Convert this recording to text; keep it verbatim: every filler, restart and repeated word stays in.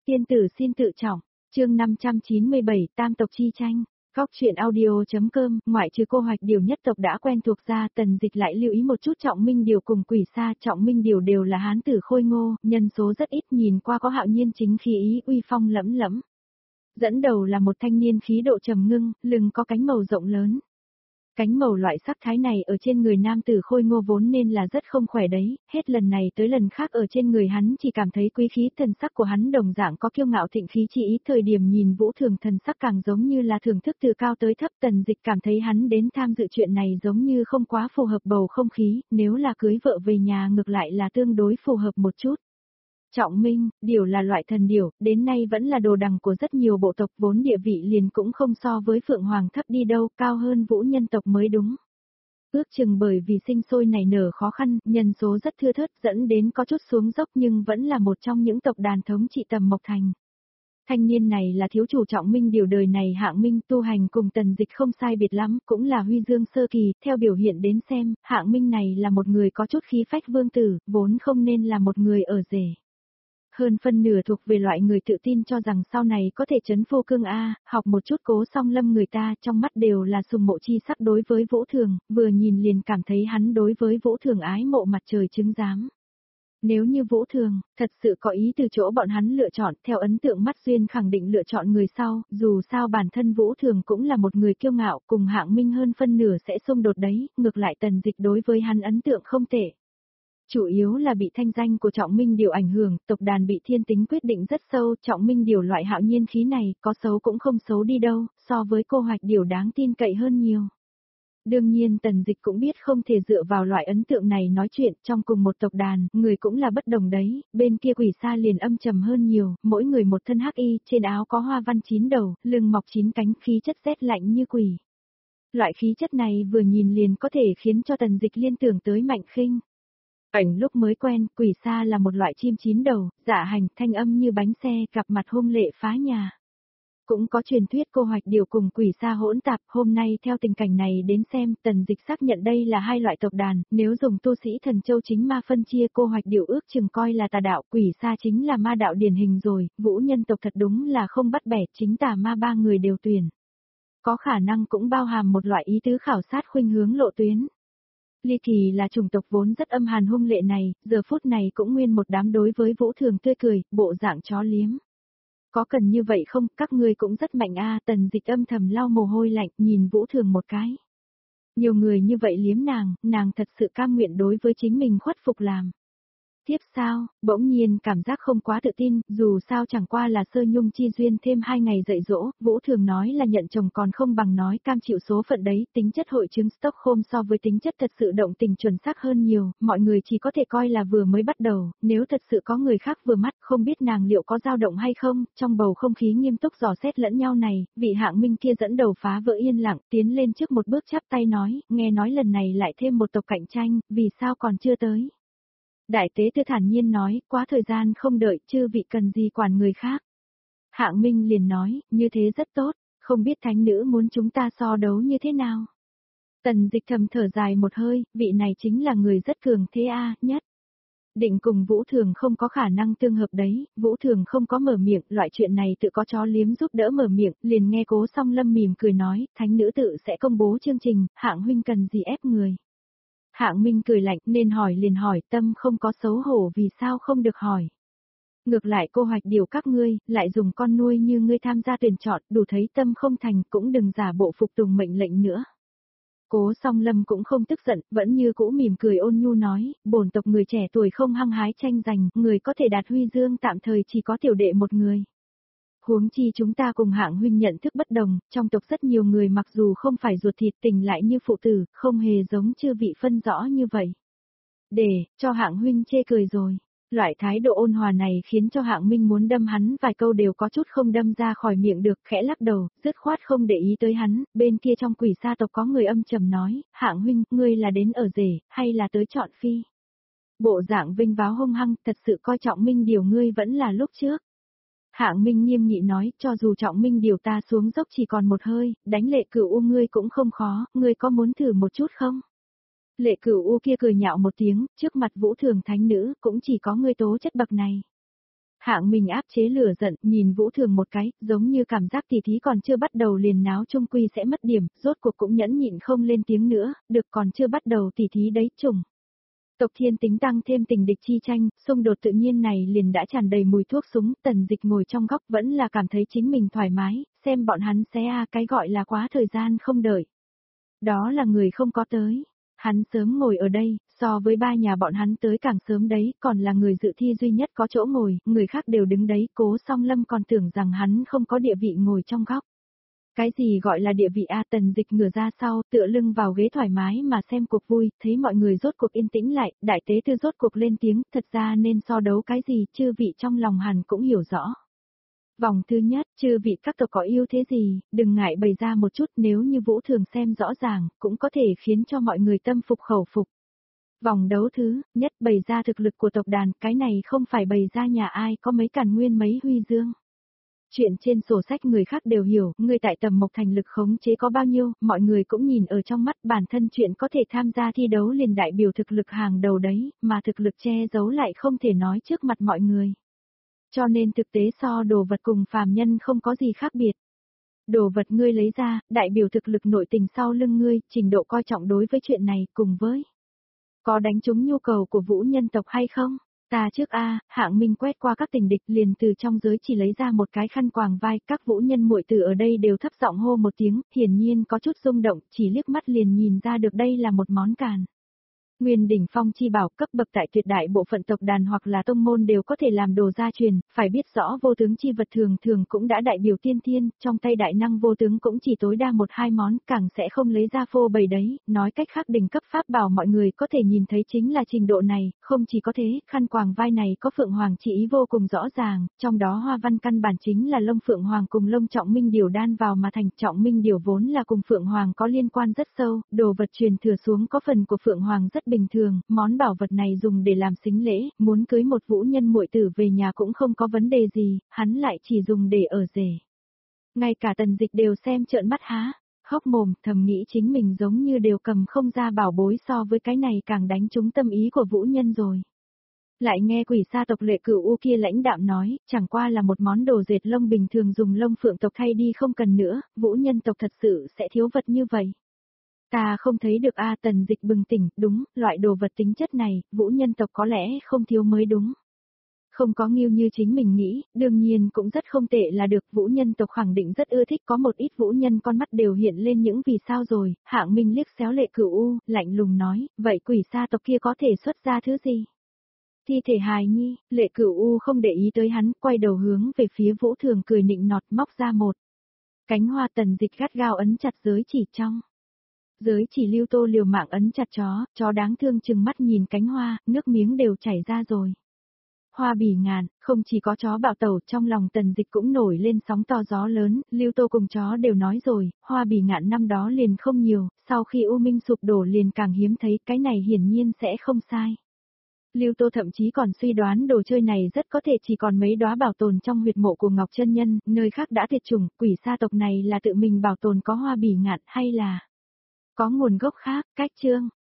Tiên tử xin tự trọng, chương năm trăm chín mươi bảy Tam tộc chi tranh. Góc truyện audio.com, ngoại trừ cô Hoạch Điều nhất tộc đã quen thuộc ra, Tần Dịch lại lưu ý một chút Trọng Minh Điều cùng Quỷ Sa. Trọng Minh Điều đều là hán tử khôi ngô, nhân số rất ít, nhìn qua có hạo nhiên chính khí ý, uy phong lẫm lẫm. Dẫn đầu là một thanh niên khí độ trầm ngưng, lưng có cánh màu rộng lớn. Cánh màu loại sắc thái này ở trên người nam tử khôi ngô vốn nên là rất không khỏe đấy, hết lần này tới lần khác ở trên người hắn chỉ cảm thấy quý khí, thần sắc của hắn đồng dạng có kiêu ngạo thịnh khí chi ý. Thời điểm nhìn Vũ Thường thần sắc càng giống như là thưởng thức từ cao tới thấp. Tần Dịch cảm thấy hắn đến tham dự chuyện này giống như không quá phù hợp bầu không khí, nếu là cưới vợ về nhà ngược lại là tương đối phù hợp một chút. Trọng Minh, Điều là loại thần điểu, đến nay vẫn là đồ đằng của rất nhiều bộ tộc, vốn địa vị liền cũng không so với Phượng Hoàng thấp đi đâu, cao hơn Vũ nhân tộc mới đúng. Ước chừng bởi vì sinh sôi nảy nở khó khăn, nhân số rất thưa thớt dẫn đến có chút xuống dốc nhưng vẫn là một trong những tộc đàn thống trị Tầm Mộc Thành. Thanh niên này là thiếu chủ Trọng Minh Điều đời này Hạng Minh, tu hành cùng Tần Dịch không sai biệt lắm, cũng là huy dương sơ kỳ, theo biểu hiện đến xem, Hạng Minh này là một người có chút khí phách vương tử, vốn không nên là một người ở rể. Hơn phân nửa thuộc về loại người tự tin cho rằng sau này có thể trấn vô cương A, học một chút Cố Song Lâm, người ta trong mắt đều là sùng mộ chi sắc đối với Vũ Thường, vừa nhìn liền cảm thấy hắn đối với Vũ Thường ái mộ mặt trời chứng giám. Nếu như Vũ Thường, thật sự có ý từ chỗ bọn hắn lựa chọn, theo ấn tượng mắt duyên khẳng định lựa chọn người sau, dù sao bản thân Vũ Thường cũng là một người kiêu ngạo, cùng Hạng Minh hơn phân nửa sẽ xung đột đấy, ngược lại Tần Dịch đối với hắn ấn tượng không tệ. Chủ yếu là bị thanh danh của Trọng Minh Điều ảnh hưởng, tộc đàn bị thiên tính quyết định rất sâu, Trọng Minh Điều loại hạo nhiên khí này, có xấu cũng không xấu đi đâu, so với cô Hoạch Điều đáng tin cậy hơn nhiều. Đương nhiên Tần Dịch cũng biết không thể dựa vào loại ấn tượng này nói chuyện, trong cùng một tộc đàn, người cũng là bất đồng đấy, bên kia Quỷ Sa liền âm trầm hơn nhiều, mỗi người một thân hắc y, trên áo có hoa văn chín đầu, lưng mọc chín cánh, khí chất rét lạnh như quỷ. Loại khí chất này vừa nhìn liền có thể khiến cho Tần Dịch liên tưởng tới Mạnh Khinh. Ảnh lúc mới quen, Quỷ Sa là một loại chim chín đầu, dạ hành, thanh âm như bánh xe, gặp mặt hung lệ phá nhà. Cũng có truyền thuyết cô Hoạch Điều cùng Quỷ Sa hỗn tạp, hôm nay theo tình cảnh này đến xem, Tần Dịch xác nhận đây là hai loại tộc đàn, nếu dùng tu sĩ thần châu chính ma phân chia, cô Hoạch Điều ước chừng coi là tà đạo, Quỷ Sa chính là ma đạo điển hình rồi, Vũ nhân tộc thật đúng là không bắt bẻ, chính tà ma ba người đều tuyển. Có khả năng cũng bao hàm một loại ý tứ khảo sát khuynh hướng lộ tuyến. Ly Kỳ là chủng tộc vốn rất âm hàn hung lệ này, giờ phút này cũng nguyên một đám đối với Vũ Thường tươi cười, bộ dạng chó liếm. Có cần như vậy không, các ngươi cũng rất mạnh a. Tần Dịch âm thầm lau mồ hôi lạnh, nhìn Vũ Thường một cái. Nhiều người như vậy liếm nàng, nàng thật sự cam nguyện đối với chính mình khuất phục làm. Tiếp sao, bỗng nhiên cảm giác không quá tự tin, dù sao chẳng qua là sơ nhung chi duyên thêm hai ngày dạy dỗ, Vũ Thường nói là nhận chồng còn không bằng nói cam chịu số phận đấy, tính chất hội chứng Stockholm so với tính chất thật sự động tình chuẩn xác hơn nhiều, mọi người chỉ có thể coi là vừa mới bắt đầu, nếu thật sự có người khác vừa mắt không biết nàng liệu có dao động hay không, trong bầu không khí nghiêm túc dò xét lẫn nhau này, vị Hạng Minh kia dẫn đầu phá vỡ yên lặng, tiến lên trước một bước chắp tay nói, nghe nói lần này lại thêm một tộc cạnh tranh, vì sao còn chưa tới. Đại tế tư thản nhiên nói, quá thời gian không đợi, chư vị cần gì quản người khác. Hạng Minh liền nói, như thế rất tốt, không biết thánh nữ muốn chúng ta so đấu như thế nào. Tần Dịch thầm thở dài một hơi, vị này chính là người rất cường thế a, nhất. Định cùng Vũ Thường không có khả năng tương hợp đấy, Vũ Thường không có mở miệng, loại chuyện này tự có chó liếm giúp đỡ mở miệng, liền nghe Cố Song Lâm mỉm cười nói, thánh nữ tự sẽ công bố chương trình, Hạng huynh cần gì ép người. Hạng Minh cười lạnh, nên hỏi liền hỏi, tâm không có xấu hổ vì sao không được hỏi. Ngược lại cô Hoạch Điều các ngươi, lại dùng con nuôi như ngươi tham gia tuyển chọn, đủ thấy tâm không thành, cũng đừng giả bộ phục tùng mệnh lệnh nữa. Cố Song Lâm cũng không tức giận, vẫn như cũ mỉm cười ôn nhu nói, bổn tộc người trẻ tuổi không hăng hái tranh giành, người có thể đạt huy dương tạm thời chỉ có tiểu đệ một người. Huống chi chúng ta cùng Hạng huynh nhận thức bất đồng, trong tộc rất nhiều người mặc dù không phải ruột thịt tình lại như phụ tử, không hề giống chư vị phân rõ như vậy. Để, cho Hạng huynh chê cười rồi. Loại thái độ ôn hòa này khiến cho Hạng Minh muốn đâm hắn vài câu đều có chút không đâm ra khỏi miệng được, khẽ lắc đầu, dứt khoát không để ý tới hắn, bên kia trong Quỷ Sa tộc có người âm trầm nói, Hạng huynh, ngươi là đến ở rể, hay là tới chọn phi? Bộ dạng vinh váo hung hăng, thật sự coi Trọng Minh Điều ngươi vẫn là lúc trước. Hạng Minh nghiêm nghị nói, cho dù Trọng Minh Điều ta xuống dốc chỉ còn một hơi, đánh Lệ Cửu U ngươi cũng không khó, ngươi có muốn thử một chút không? Lệ Cửu U kia cười nhạo một tiếng, trước mặt Vũ Thường thánh nữ, cũng chỉ có ngươi tố chất bậc này. Hạng Minh áp chế lửa giận, nhìn Vũ Thường một cái, giống như cảm giác tỉ thí còn chưa bắt đầu liền náo chung quy sẽ mất điểm, rốt cuộc cũng nhẫn nhịn không lên tiếng nữa, được còn chưa bắt đầu tỉ thí đấy trùng. Tộc Thiên tính tăng thêm tình địch chi tranh, xung đột tự nhiên này liền đã tràn đầy mùi thuốc súng, Tần Dịch ngồi trong góc vẫn là cảm thấy chính mình thoải mái, xem bọn hắn xé a cái gọi là quá thời gian không đợi. Đó là người không có tới. Hắn sớm ngồi ở đây, so với ba nhà bọn hắn tới càng sớm đấy, còn là người dự thi duy nhất có chỗ ngồi, người khác đều đứng đấy, Cố Song Lâm còn tưởng rằng hắn không có địa vị ngồi trong góc. Cái gì gọi là địa vị a? Tần Dịch ngửa ra sau, tựa lưng vào ghế thoải mái mà xem cuộc vui, thấy mọi người rốt cuộc yên tĩnh lại, đại tế tư rốt cuộc lên tiếng, thật ra nên so đấu cái gì, chư vị trong lòng hẳn cũng hiểu rõ. Vòng thứ nhất, chư vị các tộc có ưu thế gì, đừng ngại bày ra một chút, nếu như Vũ Thường xem rõ ràng, cũng có thể khiến cho mọi người tâm phục khẩu phục. Vòng đấu thứ nhất, bày ra thực lực của tộc đàn, cái này không phải bày ra nhà ai có mấy càn nguyên mấy huy dương. Chuyện trên sổ sách người khác đều hiểu, người tại Tầm Mộc Thành lực khống chế có bao nhiêu, mọi người cũng nhìn ở trong mắt, bản thân chuyện có thể tham gia thi đấu liền đại biểu thực lực hàng đầu đấy, mà thực lực che giấu lại không thể nói trước mặt mọi người. Cho nên thực tế so đồ vật cùng phàm nhân không có gì khác biệt. Đồ vật ngươi lấy ra, đại biểu thực lực nội tình sau lưng ngươi, trình độ coi trọng đối với chuyện này, cùng với có đánh trúng nhu cầu của vũ nhân tộc hay không? Ta trước a, Hạng Minh quét qua các tình địch liền từ trong giới chỉ lấy ra một cái khăn quàng vai, các vũ nhân muội tử ở đây đều thấp giọng hô một tiếng, hiển nhiên có chút rung động, chỉ liếc mắt liền nhìn ra được đây là một món càn. Nguyên đỉnh phong chi bảo cấp bậc tại tuyệt đại bộ phận tộc đàn hoặc là tông môn đều có thể làm đồ gia truyền, phải biết rõ vô tướng chi vật thường thường cũng đã đại biểu tiên thiên, trong tay đại năng vô tướng cũng chỉ tối đa một hai món, càng sẽ không lấy ra phô bày đấy, nói cách khác đỉnh cấp pháp bảo mọi người có thể nhìn thấy chính là trình độ này, không chỉ có thế, khăn quàng vai này có phượng hoàng chỉ ý vô cùng rõ ràng, trong đó hoa văn căn bản chính là lông phượng hoàng cùng lông trọng minh điểu đan vào mà thành, trọng minh điểu vốn là cùng phượng hoàng có liên quan rất sâu, đồ vật truyền thừa xuống có phần của phượng hoàng rất bình thường, món bảo vật này dùng để làm sính lễ, muốn cưới một vũ nhân muội tử về nhà cũng không có vấn đề gì, hắn lại chỉ dùng để ở rể. Ngay cả Tần Dịch đều xem trợn mắt há, hốc mồm, thầm nghĩ chính mình giống như đều cầm không ra bảo bối so với cái này càng đánh trúng tâm ý của vũ nhân rồi. Lại nghe quỷ sa tộc Lệ Cửu U kia lãnh đạm nói, chẳng qua là một món đồ dệt lông bình thường dùng lông phượng tộc thay đi không cần nữa, vũ nhân tộc thật sự sẽ thiếu vật như vậy. Ta không thấy được a. Tần Dịch bừng tỉnh, đúng, loại đồ vật tính chất này, vũ nhân tộc có lẽ không thiếu mới đúng. Không có nghiêu như chính mình nghĩ, đương nhiên cũng rất không tệ là được, vũ nhân tộc khẳng định rất ưa thích, có một ít vũ nhân con mắt đều hiện lên những vì sao rồi, Hạng Minh liếc xéo Lệ Cửu U, lạnh lùng nói, vậy quỷ sa tộc kia có thể xuất ra thứ gì? Thi thể hài nhi, Lệ Cửu U không để ý tới hắn, quay đầu hướng về phía Vũ Thường cười nịnh nọt móc ra một cánh hoa. Tần Dịch gắt gao ấn chặt giới chỉ trong. Giới chỉ Lưu Tô liều mạng ấn chặt chó, chó đáng thương chừng mắt nhìn cánh hoa, nước miếng đều chảy ra rồi. Hoa bỉ ngạn, không chỉ có chó bạo tẩu, trong lòng Tần Dịch cũng nổi lên sóng to gió lớn, Lưu Tô cùng chó đều nói rồi, hoa bỉ ngạn năm đó liền không nhiều, sau khi U Minh sụp đổ liền càng hiếm thấy, cái này hiển nhiên sẽ không sai. Lưu Tô thậm chí còn suy đoán đồ chơi này rất có thể chỉ còn mấy đóa bảo tồn trong huyệt mộ của Ngọc Chân Nhân, nơi khác đã tuyệt chủng, quỷ sa tộc này là tự mình bảo tồn có hoa bỉ ngạn hay là có nguồn gốc khác, cách chương.